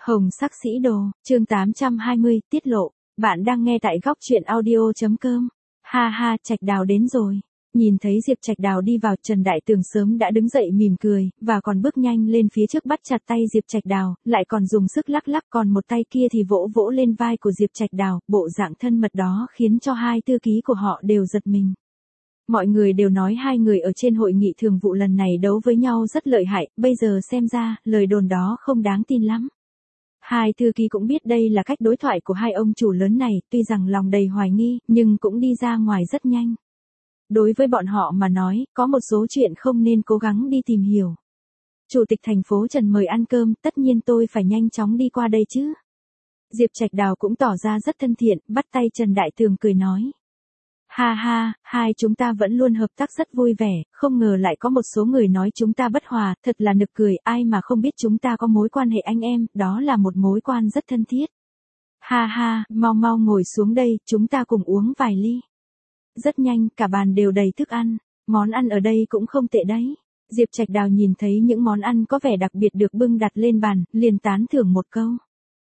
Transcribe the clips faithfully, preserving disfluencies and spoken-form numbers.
Hồng sắc sĩ đồ, chương tám trăm hai mươi, tiết lộ. Bạn đang nghe tại góc truyện audio chấm com. Ha ha, Trạch Đào đến rồi. Nhìn thấy Diệp Trạch Đào đi vào, Trần Đại Tường sớm đã đứng dậy mỉm cười, và còn bước nhanh lên phía trước bắt chặt tay Diệp Trạch Đào, lại còn dùng sức lắc lắc, còn một tay kia thì vỗ vỗ lên vai của Diệp Trạch Đào, bộ dạng thân mật đó khiến cho hai thư ký của họ đều giật mình. Mọi người đều nói hai người ở trên hội nghị thường vụ lần này đấu với nhau rất lợi hại, bây giờ xem ra, lời đồn đó không đáng tin lắm. Hai thư ký cũng biết đây là cách đối thoại của hai ông chủ lớn này, tuy rằng lòng đầy hoài nghi, nhưng cũng đi ra ngoài rất nhanh. Đối với bọn họ mà nói, có một số chuyện không nên cố gắng đi tìm hiểu. Chủ tịch thành phố Trần mời ăn cơm, tất nhiên tôi phải nhanh chóng đi qua đây chứ. Diệp Trạch Đào cũng tỏ ra rất thân thiện, bắt tay Trần Đại Tường cười nói. Ha ha, hai chúng ta vẫn luôn hợp tác rất vui vẻ, không ngờ lại có một số người nói chúng ta bất hòa, thật là nực cười, ai mà không biết chúng ta có mối quan hệ anh em, đó là một mối quan rất thân thiết. Ha ha, mau mau ngồi xuống đây, chúng ta cùng uống vài ly. Rất nhanh, cả bàn đều đầy thức ăn, món ăn ở đây cũng không tệ đấy. Diệp Trạch Đào nhìn thấy những món ăn có vẻ đặc biệt được bưng đặt lên bàn, liền tán thưởng một câu.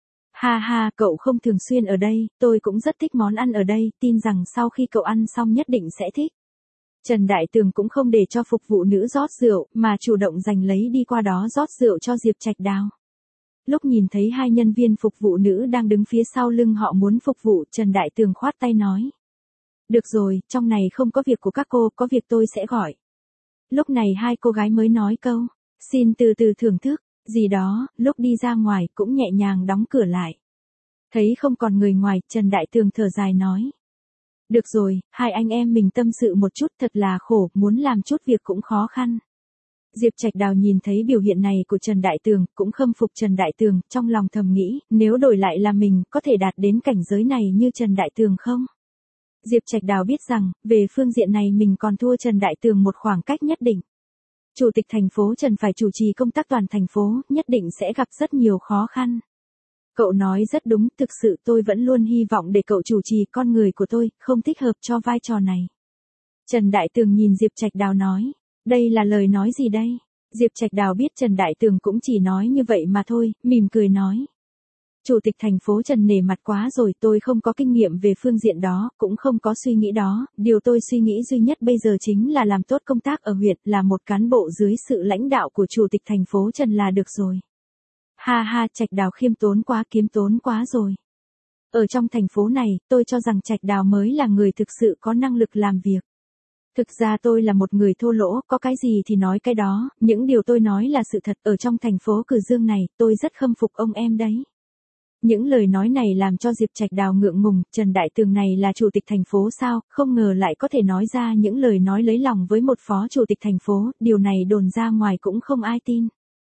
Ha ha, cậu không thường xuyên ở đây, tôi cũng rất thích món ăn ở đây, tin rằng sau khi cậu ăn xong nhất định sẽ thích. Trần Đại Tường cũng không để cho phục vụ nữ rót rượu, mà chủ động giành lấy đi qua đó rót rượu cho Diệp Trạch Đào. Lúc nhìn thấy hai nhân viên phục vụ nữ đang đứng phía sau lưng họ muốn phục vụ, Trần Đại Tường khoát tay nói. Được rồi, trong này không có việc của các cô, có việc tôi sẽ gọi. Lúc này hai cô gái mới nói câu, xin từ từ thưởng thức. Gì đó, lúc đi ra ngoài cũng nhẹ nhàng đóng cửa lại. Thấy không còn người ngoài, Trần Đại Tường thở dài nói. Được rồi, hai anh em mình tâm sự một chút, thật là khổ, muốn làm chút việc cũng khó khăn. Diệp Trạch Đào nhìn thấy biểu hiện này của Trần Đại Tường, cũng khâm phục Trần Đại Tường, trong lòng thầm nghĩ, nếu đổi lại là mình, có thể đạt đến cảnh giới này như Trần Đại Tường không? Diệp Trạch Đào biết rằng, về phương diện này mình còn thua Trần Đại Tường một khoảng cách nhất định. Chủ tịch thành phố Trần phải chủ trì công tác toàn thành phố, nhất định sẽ gặp rất nhiều khó khăn. Cậu nói rất đúng, thực sự tôi vẫn luôn hy vọng để cậu chủ trì, con người của tôi không thích hợp cho vai trò này. Trần Đại Tường nhìn Diệp Trạch Đào nói, đây là lời nói gì đây? Diệp Trạch Đào biết Trần Đại Tường cũng chỉ nói như vậy mà thôi, mỉm cười nói. Chủ tịch thành phố Trần nể mặt quá rồi, tôi không có kinh nghiệm về phương diện đó, cũng không có suy nghĩ đó, điều tôi suy nghĩ duy nhất bây giờ chính là làm tốt công tác ở huyện, là một cán bộ dưới sự lãnh đạo của chủ tịch thành phố Trần là được rồi. Ha ha, Trạch Đào khiêm tốn quá, kiếm tốn quá rồi. Ở trong thành phố này, tôi cho rằng Trạch Đào mới là người thực sự có năng lực làm việc. Thực ra tôi là một người thô lỗ, có cái gì thì nói cái đó, những điều tôi nói là sự thật, ở trong thành phố Cử Dương này, tôi rất khâm phục ông em đấy. Những lời nói này làm cho Diệp Trạch Đào ngượng ngùng, Trần Đại Tường này là chủ tịch thành phố sao, không ngờ lại có thể nói ra những lời nói lấy lòng với một phó chủ tịch thành phố, điều này đồn ra ngoài cũng không ai tin.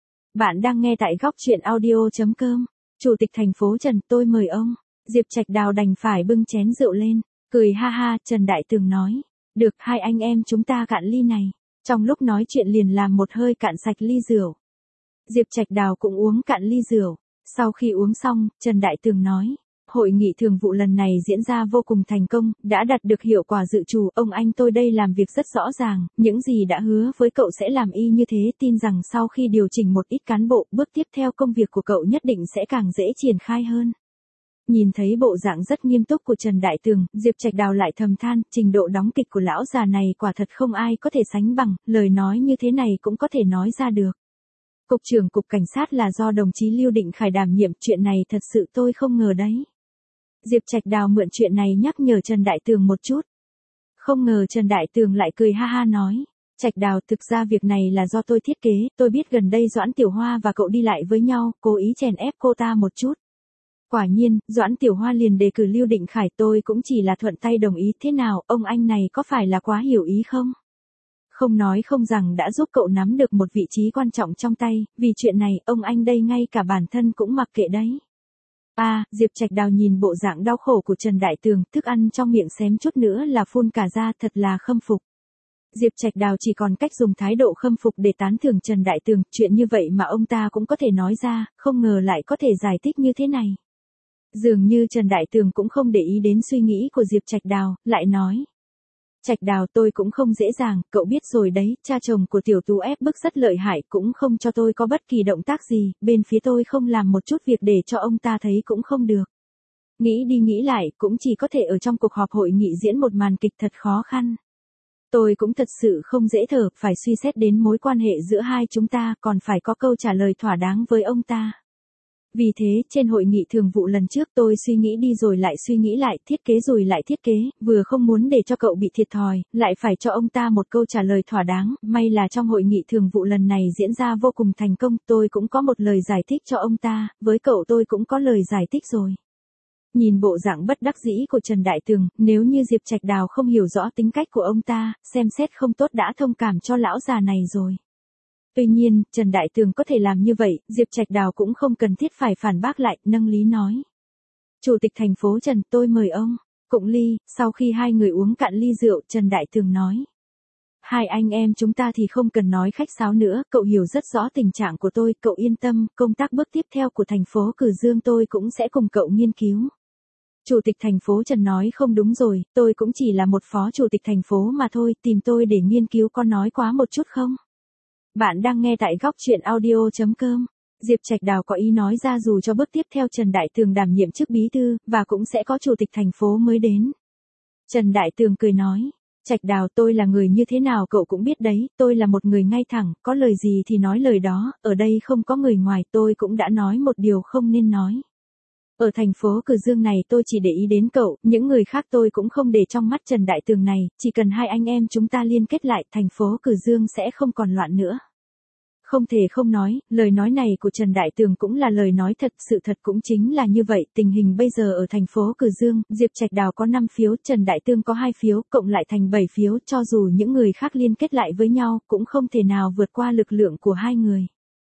Bạn đang nghe tại góc truyện audio chấm com, chủ tịch thành phố Trần, tôi mời ông. Diệp Trạch Đào đành phải bưng chén rượu lên, cười ha ha, Trần Đại Tường nói, được, hai anh em chúng ta cạn ly này. Trong lúc nói chuyện liền làm một hơi cạn sạch ly rượu. Diệp Trạch Đào cũng uống cạn ly rượu. Sau khi uống xong, Trần Đại Tường nói, hội nghị thường vụ lần này diễn ra vô cùng thành công, đã đạt được hiệu quả dự trù, ông anh tôi đây làm việc rất rõ ràng, những gì đã hứa với cậu sẽ làm y như thế, tin rằng sau khi điều chỉnh một ít cán bộ, bước tiếp theo công việc của cậu nhất định sẽ càng dễ triển khai hơn. Nhìn thấy bộ dạng rất nghiêm túc của Trần Đại Tường, Diệp Trạch Đào lại thầm than, trình độ đóng kịch của lão già này quả thật không ai có thể sánh bằng, lời nói như thế này cũng có thể nói ra được. Cục trưởng Cục Cảnh sát là do đồng chí Lưu Định Khải đảm nhiệm, chuyện này thật sự tôi không ngờ đấy. Diệp Trạch Đào mượn chuyện này nhắc nhở Trần Đại Tường một chút. Không ngờ Trần Đại Tường lại cười ha ha nói, Trạch Đào, thực ra việc này là do tôi thiết kế, tôi biết gần đây Doãn Tiểu Hoa và cậu đi lại với nhau, cố ý chèn ép cô ta một chút. Quả nhiên, Doãn Tiểu Hoa liền đề cử Lưu Định Khải, tôi cũng chỉ là thuận tay đồng ý, thế nào, ông anh này có phải là quá hiểu ý không? Không nói không rằng đã giúp cậu nắm được một vị trí quan trọng trong tay, vì chuyện này, ông anh đây ngay cả bản thân cũng mặc kệ đấy. À, Diệp Trạch Đào nhìn bộ dạng đau khổ của Trần Đại Tường, thức ăn trong miệng xém chút nữa là phun cả ra, thật là khâm phục. Diệp Trạch Đào chỉ còn cách dùng thái độ khâm phục để tán thưởng Trần Đại Tường, chuyện như vậy mà ông ta cũng có thể nói ra, không ngờ lại có thể giải thích như thế này. Dường như Trần Đại Tường cũng không để ý đến suy nghĩ của Diệp Trạch Đào, lại nói. Trạch Đào, tôi cũng không dễ dàng, cậu biết rồi đấy, cha chồng của Tiểu Tú ép bức rất lợi hại, cũng không cho tôi có bất kỳ động tác gì, bên phía tôi không làm một chút việc để cho ông ta thấy cũng không được. Nghĩ đi nghĩ lại, cũng chỉ có thể ở trong cuộc họp hội nghị diễn một màn kịch thật khó khăn. Tôi cũng thật sự không dễ thở, phải suy xét đến mối quan hệ giữa hai chúng ta, còn phải có câu trả lời thỏa đáng với ông ta. Vì thế, trên hội nghị thường vụ lần trước tôi suy nghĩ đi rồi lại suy nghĩ lại, thiết kế rồi lại thiết kế, vừa không muốn để cho cậu bị thiệt thòi, lại phải cho ông ta một câu trả lời thỏa đáng, may là trong hội nghị thường vụ lần này diễn ra vô cùng thành công, tôi cũng có một lời giải thích cho ông ta, với cậu tôi cũng có lời giải thích rồi. Nhìn bộ dạng bất đắc dĩ của Trần Đại Tường, nếu như Diệp Trạch Đào không hiểu rõ tính cách của ông ta, xem xét không tốt đã thông cảm cho lão già này rồi. Tuy nhiên, Trần Đại Tường có thể làm như vậy, Diệp Trạch Đào cũng không cần thiết phải phản bác lại, nâng lý nói. Chủ tịch thành phố Trần, tôi mời ông. Cụng ly, sau khi hai người uống cạn ly rượu, Trần Đại Tường nói. Hai anh em chúng ta thì không cần nói khách sáo nữa, cậu hiểu rất rõ tình trạng của tôi, cậu yên tâm, công tác bước tiếp theo của thành phố Cử Dương tôi cũng sẽ cùng cậu nghiên cứu. Chủ tịch thành phố Trần nói không đúng rồi, tôi cũng chỉ là một phó chủ tịch thành phố mà thôi, tìm tôi để nghiên cứu có nói quá một chút không? Bạn đang nghe tại góc truyện audio chấm com. Diệp Trạch Đào có ý nói ra dù cho bước tiếp theo Trần Đại Tường đảm nhiệm chức bí thư, và cũng sẽ có chủ tịch thành phố mới đến. Trần Đại Tường cười nói, Trạch Đào, tôi là người như thế nào cậu cũng biết đấy, tôi là một người ngay thẳng, có lời gì thì nói lời đó, ở đây không có người ngoài, tôi cũng đã nói một điều không nên nói. Ở thành phố Cử Dương này tôi chỉ để ý đến cậu, những người khác tôi cũng không để trong mắt Trần Đại Tường này, chỉ cần hai anh em chúng ta liên kết lại, thành phố Cử Dương sẽ không còn loạn nữa. Không thể không nói, lời nói này của Trần Đại Tường cũng là lời nói thật, sự thật cũng chính là như vậy, tình hình bây giờ ở thành phố Cử Dương, Diệp Trạch Đào có năm phiếu, Trần Đại Tường có hai phiếu, cộng lại thành bảy phiếu, cho dù những người khác liên kết lại với nhau, cũng không thể nào vượt qua lực lượng của hai người.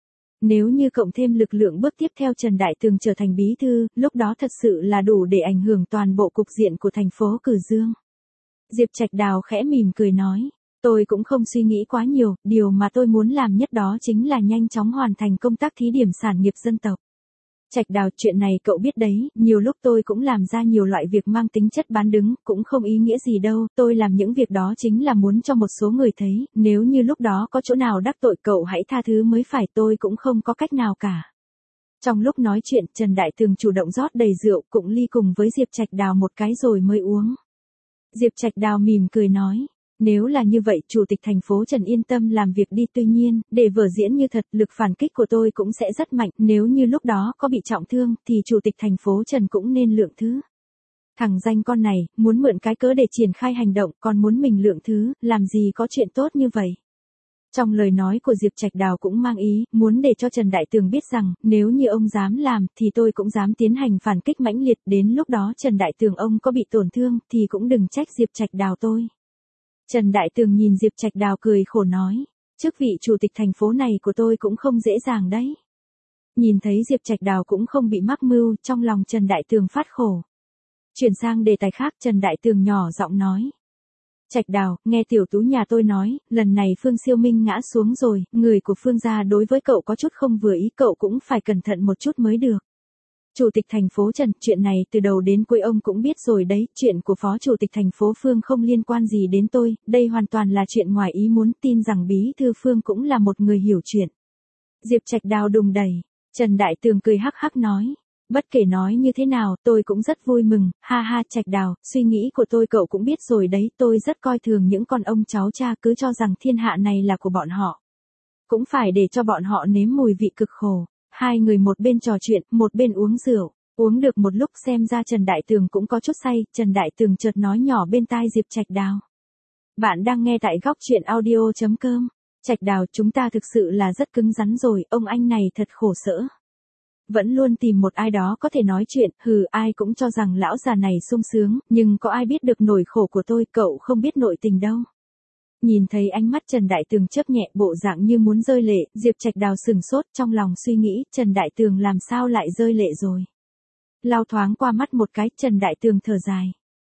Nếu như cộng thêm lực lượng bước tiếp theo Trần Đại Tường trở thành bí thư, lúc đó thật sự là đủ để ảnh hưởng toàn bộ cục diện của thành phố Cử Dương. Diệp Trạch Đào khẽ mỉm cười nói, tôi cũng không suy nghĩ quá nhiều, điều mà tôi muốn làm nhất đó chính là nhanh chóng hoàn thành công tác thí điểm sản nghiệp dân tộc. Trạch Đào, chuyện này cậu biết đấy, nhiều lúc tôi cũng làm ra nhiều loại việc mang tính chất bán đứng, cũng không ý nghĩa gì đâu, tôi làm những việc đó chính là muốn cho một số người thấy, nếu như lúc đó có chỗ nào đắc tội cậu hãy tha thứ mới phải, tôi cũng không có cách nào cả. Trong lúc nói chuyện, Trần Đại Tường chủ động rót đầy rượu, cụng ly cùng với Diệp Trạch Đào một cái rồi mới uống. Diệp Trạch Đào mỉm cười nói. Nếu là như vậy, chủ tịch thành phố Trần yên tâm làm việc đi, tuy nhiên, để vở diễn như thật, lực phản kích của tôi cũng sẽ rất mạnh, nếu như lúc đó có bị trọng thương, thì chủ tịch thành phố Trần cũng nên lượng thứ. Thằng danh con này, muốn mượn cái cớ để triển khai hành động, còn muốn mình lượng thứ, làm gì có chuyện tốt như vậy. Trong lời nói của Diệp Trạch Đào cũng mang ý, muốn để cho Trần Đại Tường biết rằng, nếu như ông dám làm, thì tôi cũng dám tiến hành phản kích mãnh liệt, đến lúc đó Trần Đại Tường ông có bị tổn thương, thì cũng đừng trách Diệp Trạch Đào tôi. Trần Đại Tường nhìn Diệp Trạch Đào cười khổ nói, chức vị chủ tịch thành phố này của tôi cũng không dễ dàng đấy. Nhìn thấy Diệp Trạch Đào cũng không bị mắc mưu, trong lòng Trần Đại Tường phát khổ. Chuyển sang đề tài khác, Trần Đại Tường nhỏ giọng nói. Trạch Đào, nghe tiểu tú nhà tôi nói, lần này Phương Siêu Minh ngã xuống rồi, người của Phương gia đối với cậu có chút không vừa ý, cậu cũng phải cẩn thận một chút mới được. Chủ tịch thành phố Trần, chuyện này từ đầu đến cuối ông cũng biết rồi đấy, chuyện của phó chủ tịch thành phố Phương không liên quan gì đến tôi, đây hoàn toàn là chuyện ngoài ý muốn, tin rằng bí thư Phương cũng là một người hiểu chuyện. Diệp Trạch Đào đùng đẩy, Trần Đại Tường cười hắc hắc nói, bất kể nói như thế nào, tôi cũng rất vui mừng, ha ha. Trạch Đào, suy nghĩ của tôi cậu cũng biết rồi đấy, tôi rất coi thường những con ông cháu cha cứ cho rằng thiên hạ này là của bọn họ. Cũng phải để cho bọn họ nếm mùi vị cực khổ. Hai người một bên trò chuyện, một bên uống rượu, uống được một lúc xem ra Trần Đại Tường cũng có chút say, Trần Đại Tường chợt nói nhỏ bên tai Diệp Trạch Đào. Bạn đang nghe tại góc truyện audio chấm com. Trạch Đào, chúng ta thực sự là rất cứng rắn rồi, ông anh này thật khổ sở. Vẫn luôn tìm một ai đó có thể nói chuyện, hừ, ai cũng cho rằng lão già này sung sướng, nhưng có ai biết được nỗi khổ của tôi, cậu không biết nội tình đâu. Nhìn thấy ánh mắt Trần Đại Tường chớp nhẹ, bộ dạng như muốn rơi lệ, Diệp Trạch Đào sừng sốt, trong lòng suy nghĩ, Trần Đại Tường làm sao lại rơi lệ rồi. Lau thoáng qua mắt một cái, Trần Đại Tường thở dài.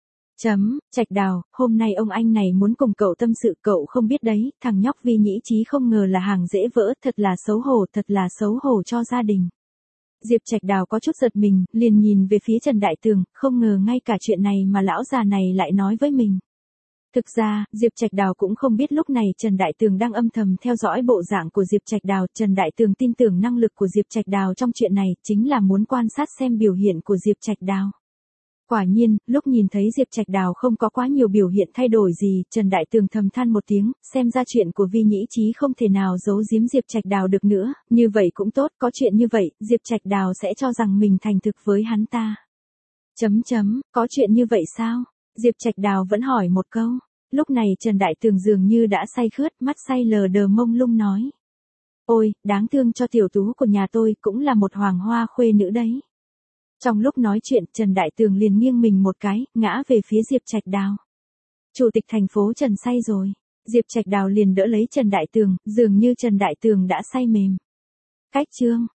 Chấm, Trạch Đào, hôm nay ông anh này muốn cùng cậu tâm sự, cậu không biết đấy, thằng nhóc Vi Nhĩ Trí không ngờ là hàng dễ vỡ, thật là xấu hổ, thật là xấu hổ cho gia đình. Diệp Trạch Đào có chút giật mình, liền nhìn về phía Trần Đại Tường, không ngờ ngay cả chuyện này mà lão già này lại nói với mình. Thực ra, Diệp Trạch Đào cũng không biết lúc này Trần Đại Tường đang âm thầm theo dõi bộ dạng của Diệp Trạch Đào. Trần Đại Tường tin tưởng năng lực của Diệp Trạch Đào trong chuyện này, chính là muốn quan sát xem biểu hiện của Diệp Trạch Đào. Quả nhiên, lúc nhìn thấy Diệp Trạch Đào không có quá nhiều biểu hiện thay đổi gì, Trần Đại Tường thầm than một tiếng, xem ra chuyện của Vi Nhĩ Chí không thể nào giấu giếm Diệp Trạch Đào được nữa, như vậy cũng tốt, có chuyện như vậy, Diệp Trạch Đào sẽ cho rằng mình thành thực với hắn ta. Chấm chấm, có chuyện như vậy sao? Diệp Trạch Đào vẫn hỏi một câu. Lúc này Trần Đại Tường dường như đã say khướt, mắt say lờ đờ mông lung nói. Ôi, đáng thương cho tiểu tú của nhà tôi, cũng là một hoàng hoa khuê nữ đấy. Trong lúc nói chuyện, Trần Đại Tường liền nghiêng mình một cái, ngã về phía Diệp Trạch Đào. Chủ tịch thành phố Trần say rồi. Diệp Trạch Đào liền đỡ lấy Trần Đại Tường, dường như Trần Đại Tường đã say mềm. Cách chương.